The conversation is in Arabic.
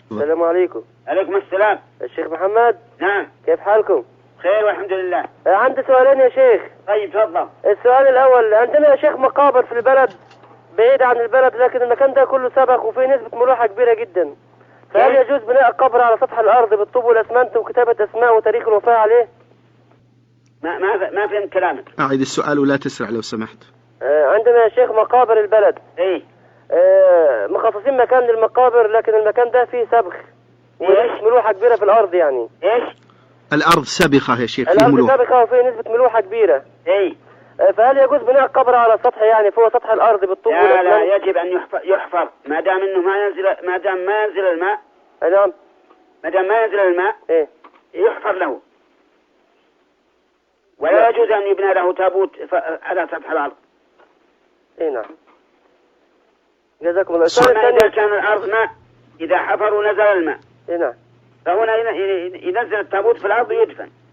السلام عليكم. عليكم السلام. الشيخ محمد. نعم. كيف حالكم؟ خير والحمد لله. عندي سؤالين يا شيخ. طيب تفضل. السؤال الأول، عندنا يا شيخ مقابر في البلد بعيد عن البلد، لكن المكان ده كله سبخ وفيه نسبة ملوحة كبيرة جدا، فهل يجوز بناء قبر على سطح الأرض بالطوب والأسمنت وكتابة أسماء وتاريخ الوفاة عليه؟ ما فهمت كلامك. أعيد السؤال ولا تسرع لو سمحت. عندنا يا شيخ مقابر البلد. ايه. مخصصين مكان للمقابر، لكن المكان ده فيه سبخ ونسبة ملوحة كبيرة في الأرض يعني. ايش؟ الأرض سابخة يا شيخ، الأرض سابخة وفيه نسبة ملوحة كبيرة. ايه. فهل يجوز بناء قبر على السطح يعني فوق سطح الأرض بالطوب والأسمنت؟ لا يجب أن يحفر ما دام انه ما دام ما ينزل الماء. نعم. ما دام ما ينزل الماء. ايه. يحفر له. ولا يجوز أن يبنى له تابوت على سطح الأرض. اي نعم. جزاكم الله. إذا كان الأرض ماء، إذا حفروا نزل الماء. اي نعم. فهنا ينزل التابوت في الأرض ويدفن.